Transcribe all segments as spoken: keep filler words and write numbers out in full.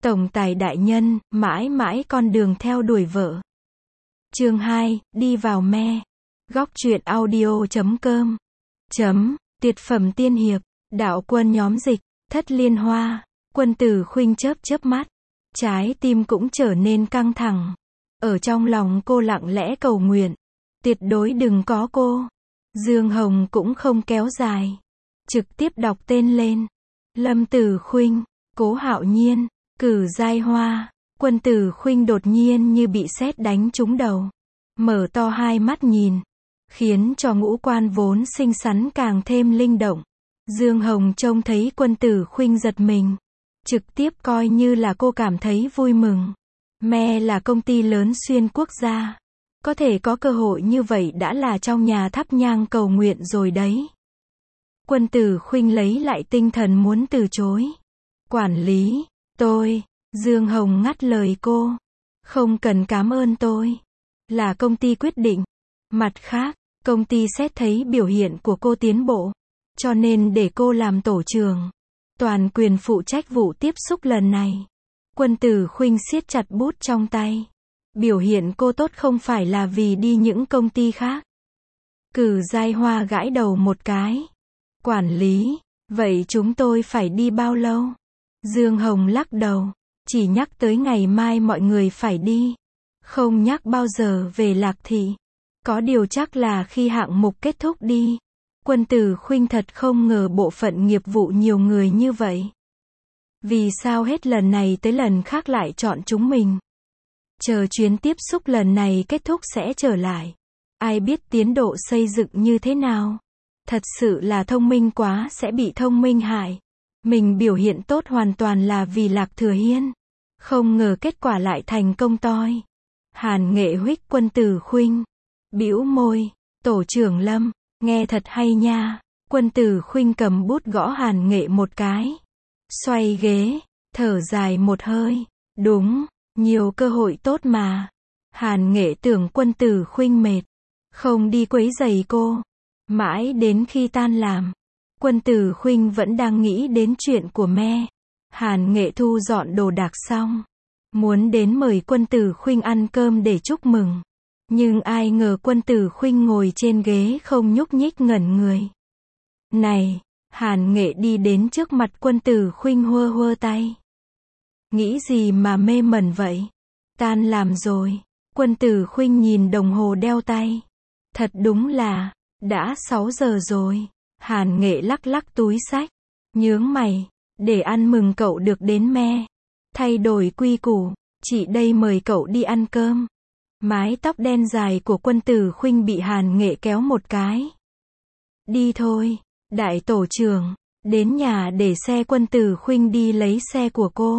Tổng tài đại nhân, mãi mãi con đường theo đuổi vợ. Chương hai, đi vào me. Góc truyện audio chấm com. Chấm, tuyệt phẩm tiên hiệp, đạo quân nhóm dịch, thất liên hoa. Quân Tử Khuynh chớp chớp mắt. Trái tim cũng trở nên căng thẳng. Ở trong lòng cô lặng lẽ cầu nguyện. Tuyệt đối đừng có cô. Dương Hồng cũng không kéo dài. Trực tiếp đọc tên lên. Lâm Tử Khuynh, Cố Hạo Nhiên, Cử Giai Hoa. Quân Tử Khuynh đột nhiên như bị sét đánh trúng đầu. Mở to hai mắt nhìn. Khiến cho ngũ quan vốn xinh xắn càng thêm linh động. Dương Hồng trông thấy Quân Tử Khuynh giật mình. Trực tiếp coi như là cô cảm thấy vui mừng. Me là công ty lớn xuyên quốc gia. Có thể có cơ hội như vậy đã là trong nhà thắp nhang cầu nguyện rồi đấy. Quân Tử Khuynh lấy lại tinh thần muốn từ chối. Quản lý, tôi, Dương Hồng ngắt lời cô. Không cần cảm ơn tôi. Là công ty quyết định. Mặt khác, công ty xét thấy biểu hiện của cô tiến bộ. Cho nên để cô làm tổ trưởng. Toàn quyền phụ trách vụ tiếp xúc lần này. Quân Tử Khuynh siết chặt bút trong tay. Biểu hiện cô tốt không phải là vì đi những công ty khác. Cử Giai Hoa gãi đầu một cái. Quản lý, vậy chúng tôi phải đi bao lâu? Dương Hồng lắc đầu. Chỉ nhắc tới ngày mai mọi người phải đi. Không nhắc bao giờ về Lạc Thị. Có điều chắc là khi hạng mục kết thúc đi. Quân Tử Khuynh thật không ngờ bộ phận nghiệp vụ nhiều người như vậy. Vì sao hết lần này tới lần khác lại chọn chúng mình? Chờ chuyến tiếp xúc lần này kết thúc sẽ trở lại. Ai biết tiến độ xây dựng như thế nào? Thật sự là thông minh quá sẽ bị thông minh hại. Mình biểu hiện tốt hoàn toàn là vì Lạc Thừa Hiên. Không ngờ kết quả lại thành công toi. Hàn Nghệ huých Quân Tử Khuynh. Bĩu môi. Tổ trưởng Lâm, nghe thật hay nha. Quân Tử Khuynh cầm bút gõ Hàn Nghệ một cái. Xoay ghế. Thở dài một hơi. Đúng. Nhiều cơ hội tốt mà. Hàn Nghệ tưởng Quân Tử Khuynh mệt. Không đi quấy rầy cô. Mãi đến khi tan làm. Quân Tử Khuynh vẫn đang nghĩ đến chuyện của me. Hàn Nghệ thu dọn đồ đạc xong. Muốn đến mời Quân Tử Khuynh ăn cơm để chúc mừng. Nhưng ai ngờ Quân Tử Khuynh ngồi trên ghế không nhúc nhích ngẩn người. Này, Hàn Nghệ đi đến trước mặt Quân Tử Khuynh hơ hơ tay. Nghĩ gì mà mê mẩn vậy? Tan làm rồi. Quân Tử Khuynh nhìn đồng hồ đeo tay. Thật đúng là, đã sáu giờ rồi. Hàn Nghệ lắc lắc túi xách. Nhướng mày, để ăn mừng cậu được đến me. Thay đổi quy củ, chị đây mời cậu đi ăn cơm. Mái tóc đen dài của Quân Tử Khuynh bị Hàn Nghệ kéo một cái. Đi thôi, đại tổ trưởng. Đến nhà để xe Quân Tử Khuynh đi lấy xe của cô.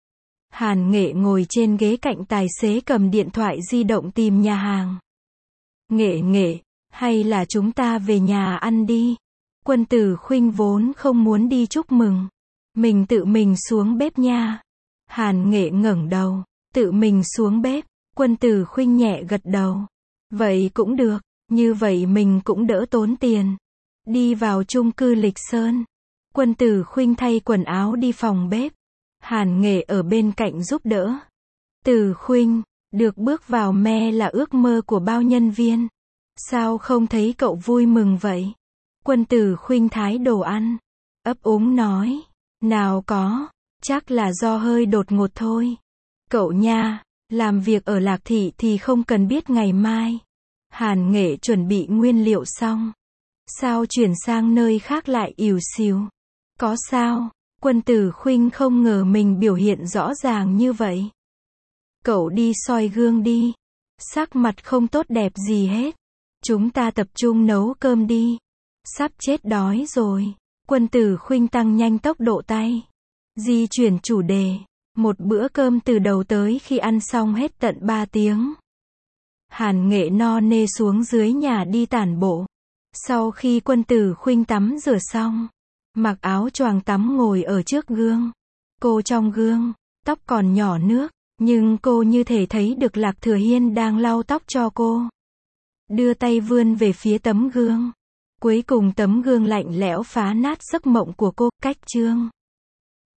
Hàn Nghệ ngồi trên ghế cạnh tài xế cầm điện thoại di động tìm nhà hàng. Nghệ Nghệ, hay là chúng ta về nhà ăn đi. Quân Tử Khuynh vốn không muốn đi chúc mừng. Mình tự mình xuống bếp nha. Hàn Nghệ ngẩng đầu. Tự mình xuống bếp. Quân Tử Khuynh nhẹ gật đầu. Vậy cũng được. Như vậy mình cũng đỡ tốn tiền. Đi vào chung cư Lịch Sơn. Quân Tử Khuynh thay quần áo đi phòng bếp. Hàn Nghệ ở bên cạnh giúp đỡ. Tử Khuynh, được bước vào me là ước mơ của bao nhân viên. Sao không thấy cậu vui mừng vậy? Quân Tử Khuynh thái đồ ăn. Ấp úng nói. Nào có, chắc là do hơi đột ngột thôi. Cậu nha, làm việc ở Lạc Thị thì không cần biết ngày mai. Hàn Nghệ chuẩn bị nguyên liệu xong. Sao chuyển sang nơi khác lại ỉu xìu? Có sao? Quân Tử Khuynh không ngờ mình biểu hiện rõ ràng như vậy. Cậu đi soi gương đi. Sắc mặt không tốt đẹp gì hết. Chúng ta tập trung nấu cơm đi. Sắp chết đói rồi. Quân Tử Khuynh tăng nhanh tốc độ tay. Di chuyển chủ đề. Một bữa cơm từ đầu tới khi ăn xong hết tận ba tiếng. Hàn Nghệ no nê xuống dưới nhà đi tản bộ. Sau khi Quân Tử Khuynh tắm rửa xong. Mặc áo choàng tắm ngồi ở trước gương. Cô trong gương, tóc còn nhỏ nước. Nhưng cô như thể thấy được Lạc Thừa Hiên đang lau tóc cho cô. Đưa tay vươn về phía tấm gương. Cuối cùng tấm gương lạnh lẽo phá nát giấc mộng của cô. Cách chương